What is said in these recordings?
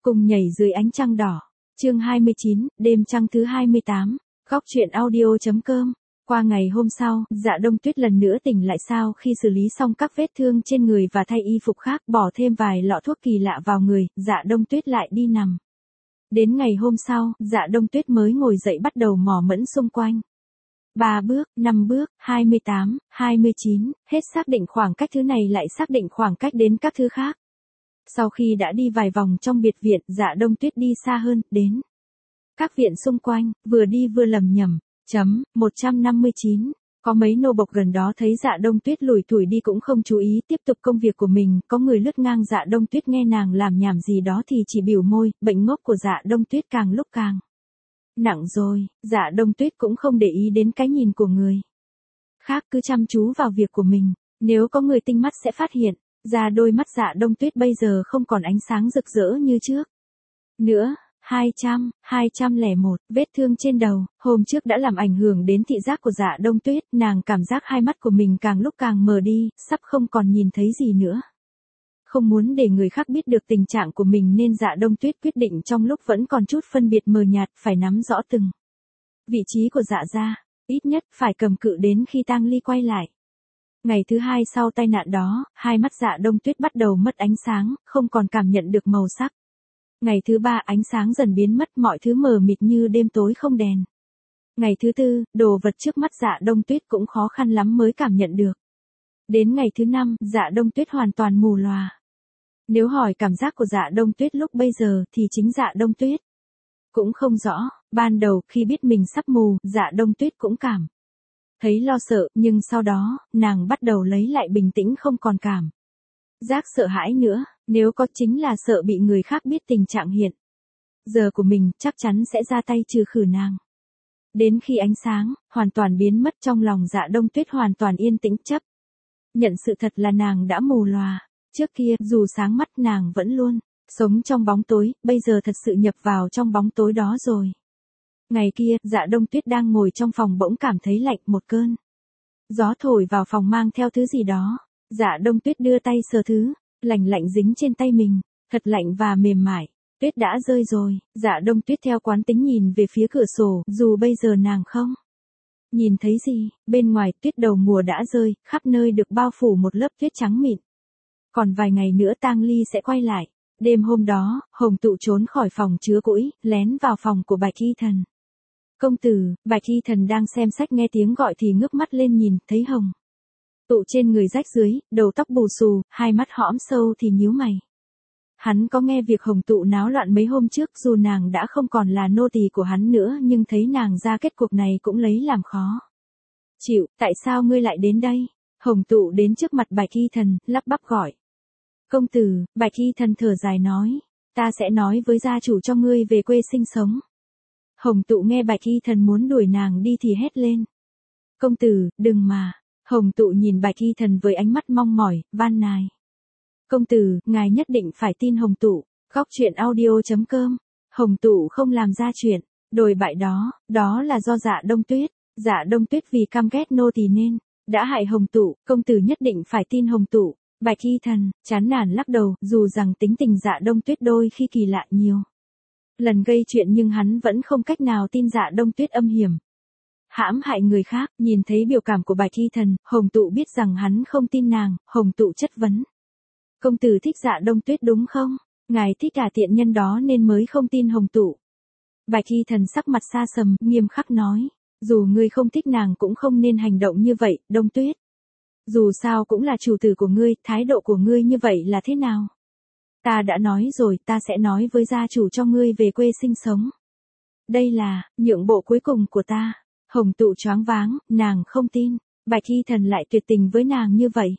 Cùng nhảy dưới ánh trăng đỏ. Chương 29, đêm trăng thứ 28. Góc truyện audio.com. Qua ngày hôm sau, Dạ Đông Tuyết lần nữa tỉnh lại sau khi xử lý xong các vết thương trên người và thay y phục khác, bỏ thêm vài lọ thuốc kỳ lạ vào người, Dạ Đông Tuyết lại đi nằm. Đến ngày hôm sau, Dạ Đông Tuyết mới ngồi dậy bắt đầu mò mẫm xung quanh. 3 bước, 5 bước, 28, 29, hết xác định khoảng cách thứ này lại xác định khoảng cách đến các thứ khác. Sau khi đã đi vài vòng trong biệt viện, Dạ Đông Tuyết đi xa hơn, đến các viện xung quanh, vừa đi vừa lầm nhầm. 159. Có mấy nô bộc gần đó thấy Dạ Đông Tuyết lủi thủi đi cũng không chú ý tiếp tục công việc của mình, có người lướt ngang Dạ Đông Tuyết nghe nàng làm nhảm gì đó thì chỉ bĩu môi, bệnh ngốc của Dạ Đông Tuyết càng lúc càng nặng rồi. Dạ Đông Tuyết cũng không để ý đến cái nhìn của người khác, cứ chăm chú vào việc của mình, nếu có người tinh mắt sẽ phát hiện ra đôi mắt Dạ Đông Tuyết bây giờ không còn ánh sáng rực rỡ như trước nữa. 201, vết thương trên đầu, hôm trước đã làm ảnh hưởng đến thị giác của Dạ Đông Tuyết, nàng cảm giác hai mắt của mình càng lúc càng mờ đi, sắp không còn nhìn thấy gì nữa. Không muốn để người khác biết được tình trạng của mình nên Dạ Đông Tuyết quyết định trong lúc vẫn còn chút phân biệt mờ nhạt phải nắm rõ từng vị trí của Dạ gia, ít nhất phải cầm cự đến khi tang ly quay lại. Ngày thứ hai sau tai nạn đó, hai mắt Dạ Đông Tuyết bắt đầu mất ánh sáng, không còn cảm nhận được màu sắc. Ngày thứ ba ánh sáng dần biến mất, mọi thứ mờ mịt như đêm tối không đèn. Ngày thứ tư, đồ vật trước mắt Dạ Đông Tuyết cũng khó khăn lắm mới cảm nhận được. Đến ngày thứ năm, Dạ Đông Tuyết hoàn toàn mù lòa. Nếu hỏi cảm giác của Dạ Đông Tuyết lúc bây giờ thì chính Dạ Đông Tuyết cũng không rõ. Ban đầu khi biết mình sắp mù, Dạ Đông Tuyết cũng cảm thấy lo sợ, nhưng sau đó, nàng bắt đầu lấy lại bình tĩnh, không còn cảm giác sợ hãi nữa, nếu có chính là sợ bị người khác biết tình trạng hiện giờ của mình, chắc chắn sẽ ra tay trừ khử nàng. Đến khi ánh sáng hoàn toàn biến mất, trong lòng Dạ Đông Tuyết hoàn toàn yên tĩnh, chấp nhận sự thật là nàng đã mù lòa. Trước kia, dù sáng mắt nàng vẫn luôn sống trong bóng tối, bây giờ thật sự nhập vào trong bóng tối đó rồi. Ngày kia, Dạ Đông Tuyết đang ngồi trong phòng bỗng cảm thấy lạnh, một cơn gió thổi vào phòng mang theo thứ gì đó. Dạ Đông Tuyết đưa tay sờ thứ lạnh lạnh dính trên tay mình, thật lạnh và mềm mại. Tuyết đã rơi rồi. Dạ Đông Tuyết theo quán tính nhìn về phía cửa sổ, dù bây giờ nàng không nhìn thấy gì, bên ngoài tuyết đầu mùa đã rơi, khắp nơi được bao phủ một lớp tuyết trắng mịn. Còn vài ngày nữa tang ly sẽ quay lại. Đêm hôm đó, Hồng Tụ trốn khỏi phòng chứa củi, lén vào phòng của Bạch Y Thần. Công tử. Bạch Y Thần đang xem sách nghe tiếng gọi thì ngước mắt lên nhìn, thấy Hồng Tụ trên người rách rưới, đầu tóc bù xù, hai mắt hõm sâu thì nhíu mày. Hắn có nghe việc Hồng Tụ náo loạn mấy hôm trước, dù nàng đã không còn là nô tỳ của hắn nữa nhưng thấy nàng ra kết cục này cũng lấy làm khó chịu. Tại sao ngươi lại đến đây? Hồng Tụ đến trước mặt Bạch Y Thần, lắp bắp gọi. Công tử. Bạch Y Thần thở dài nói. Ta sẽ nói với gia chủ cho ngươi về quê sinh sống. Hồng Tụ nghe Bạch Y Thần muốn đuổi nàng đi thì hét lên. Công tử, đừng mà. Hồng Tụ nhìn Bạch Y Thần với ánh mắt mong mỏi, van nài. Công tử, ngài nhất định phải tin Hồng Tụ. Góc truyện audio.com. Hồng Tụ không làm ra chuyện đồi bại đó là do Dạ Đông Tuyết. Dạ Đông Tuyết vì căm ghét nô tỳ nên đã hại Hồng Tụ, công tử nhất định phải tin Hồng Tụ. Bạch Y Thần chán nản lắc đầu, dù rằng tính tình Dạ Đông Tuyết đôi khi kỳ lạ nhiều lần gây chuyện nhưng hắn vẫn không cách nào tin Dạ Đông Tuyết âm hiểm hãm hại người khác. Nhìn thấy biểu cảm của Bạch Y Thần, Hồng Tụ biết rằng hắn không tin nàng. Hồng Tụ chất vấn. Công tử thích Dạ Đông Tuyết đúng không? Ngài thích cả tiện nhân đó nên mới không tin Hồng Tụ. Bạch Y Thần sắc mặt xa sầm, nghiêm khắc nói. Dù ngươi không thích nàng cũng không nên hành động như vậy, Đông Tuyết. Dù sao cũng là chủ tử của ngươi, thái độ của ngươi như vậy là thế nào? Ta đã nói rồi, ta sẽ nói với gia chủ cho ngươi về quê sinh sống. Đây là nhượng bộ cuối cùng của ta. Hồng Tụ choáng váng, nàng không tin. Bạch Y Thần lại tuyệt tình với nàng như vậy.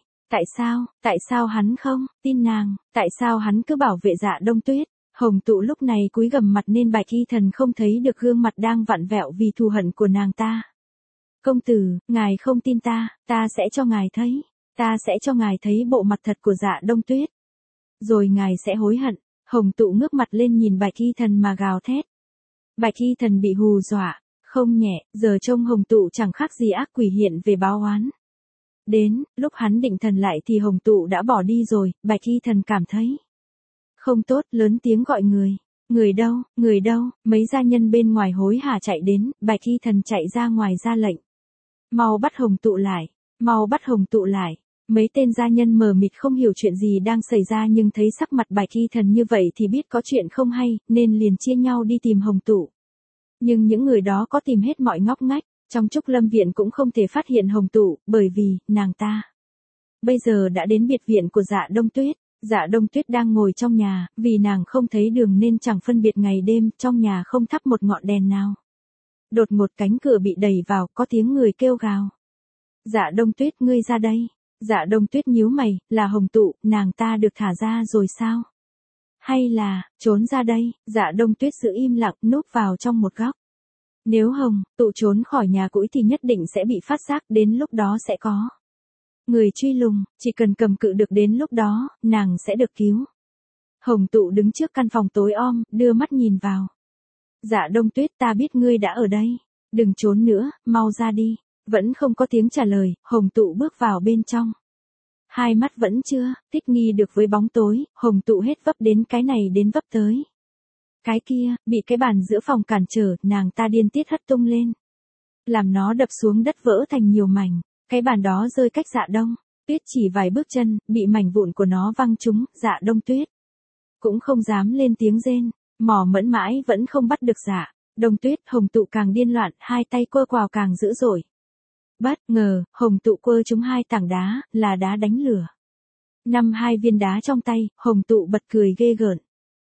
Tại sao hắn không tin nàng? Tại sao hắn cứ bảo vệ Dạ Đông Tuyết? Hồng Tụ lúc này cúi gằm mặt nên Bạch Y Thần không thấy được gương mặt đang vặn vẹo vì thù hận của nàng ta. Công tử, ngài không tin ta, ta sẽ cho ngài thấy. Ta sẽ cho ngài thấy bộ mặt thật của Dạ Đông Tuyết. Rồi ngài sẽ hối hận. Hồng Tụ ngước mặt lên nhìn Bạch Y Thần mà gào thét. Bạch Y Thần bị hù dọa. Không nhẹ, giờ trông Hồng Tụ chẳng khác gì ác quỷ hiện về báo oán. Đến, lúc hắn định thần lại thì Hồng Tụ đã bỏ đi rồi. Bạch Y Thần cảm thấy Không tốt, lớn tiếng gọi người. Người đâu, mấy gia nhân bên ngoài hối hả chạy đến, Bạch Y Thần chạy ra ngoài ra lệnh. Mau bắt Hồng Tụ lại, mau bắt Hồng Tụ lại. Mấy tên gia nhân mờ mịt không hiểu chuyện gì đang xảy ra nhưng thấy sắc mặt Bạch Y Thần như vậy thì biết có chuyện không hay, nên liền chia nhau đi tìm Hồng Tụ. Nhưng những người đó có tìm hết mọi ngóc ngách, trong Trúc Lâm viện cũng không thể phát hiện Hồng Tụ, bởi vì, nàng ta bây giờ đã đến biệt viện của Dạ Đông Tuyết. Dạ Đông Tuyết đang ngồi trong nhà, vì nàng không thấy đường nên chẳng phân biệt ngày đêm, trong nhà không thắp một ngọn đèn nào. Đột một cánh cửa bị đẩy vào, có tiếng người kêu gào. Dạ Đông Tuyết, ngươi ra đây. Dạ Đông Tuyết nhíu mày, là Hồng Tụ, nàng ta được thả ra rồi sao? Hay là, trốn ra đây? Dạ Đông Tuyết giữ im lặng, núp vào trong một góc. Nếu Hồng Tụ trốn khỏi nhà cũi thì nhất định sẽ bị phát giác, đến lúc đó sẽ có người truy lùng, chỉ cần cầm cự được đến lúc đó, nàng sẽ được cứu. Hồng Tụ đứng trước căn phòng tối om, đưa mắt nhìn vào. Dạ Đông Tuyết, ta biết ngươi đã ở đây. Đừng trốn nữa, mau ra đi. Vẫn không có tiếng trả lời, Hồng Tụ bước vào bên trong. Hai mắt vẫn chưa thích nghi được với bóng tối, Hồng Tụ hết vấp đến cái này đến vấp tới cái kia, bị cái bàn giữa phòng cản trở, nàng ta điên tiết hất tung lên, làm nó đập xuống đất vỡ thành nhiều mảnh. Cái bàn đó rơi cách Dạ Đông Tuyết chỉ vài bước chân, bị mảnh vụn của nó văng trúng. Dạ Đông Tuyết cũng không dám lên tiếng rên, mò mẫn mãi vẫn không bắt được Dạ Đông Tuyết. Hồng Tụ càng điên loạn, hai tay quơ quào càng dữ dội. Bất ngờ, Hồng Tụ quơ trúng hai tảng đá, là đá đánh lửa. Năm hai viên đá trong tay, Hồng Tụ bật cười ghê gợn.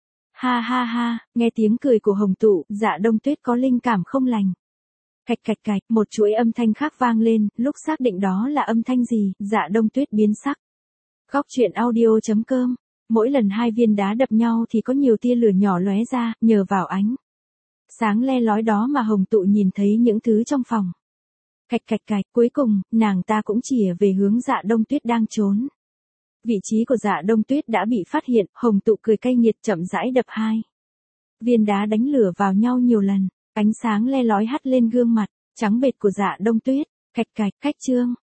Ha ha ha, nghe tiếng cười của Hồng Tụ, Dạ Đông Tuyết có linh cảm không lành. Cạch cạch cạch, một chuỗi âm thanh khác vang lên, lúc xác định đó là âm thanh gì, Dạ Đông Tuyết biến sắc. Góc truyện audio.com. Mỗi lần hai viên đá đập nhau thì có nhiều tia lửa nhỏ lóe ra, nhờ vào ánh sáng le lói đó mà Hồng Tụ nhìn thấy những thứ trong phòng. Cạch cạch cạch, cuối cùng, nàng ta cũng chìa về hướng Dạ Đông Tuyết đang trốn. Vị trí của Dạ Đông Tuyết đã bị phát hiện, Hồng Tụ cười cay nghiệt chậm rãi đập hai viên đá đánh lửa vào nhau nhiều lần, ánh sáng le lói hắt lên gương mặt trắng bệch của Dạ Đông Tuyết. Cạch cạch, cách chương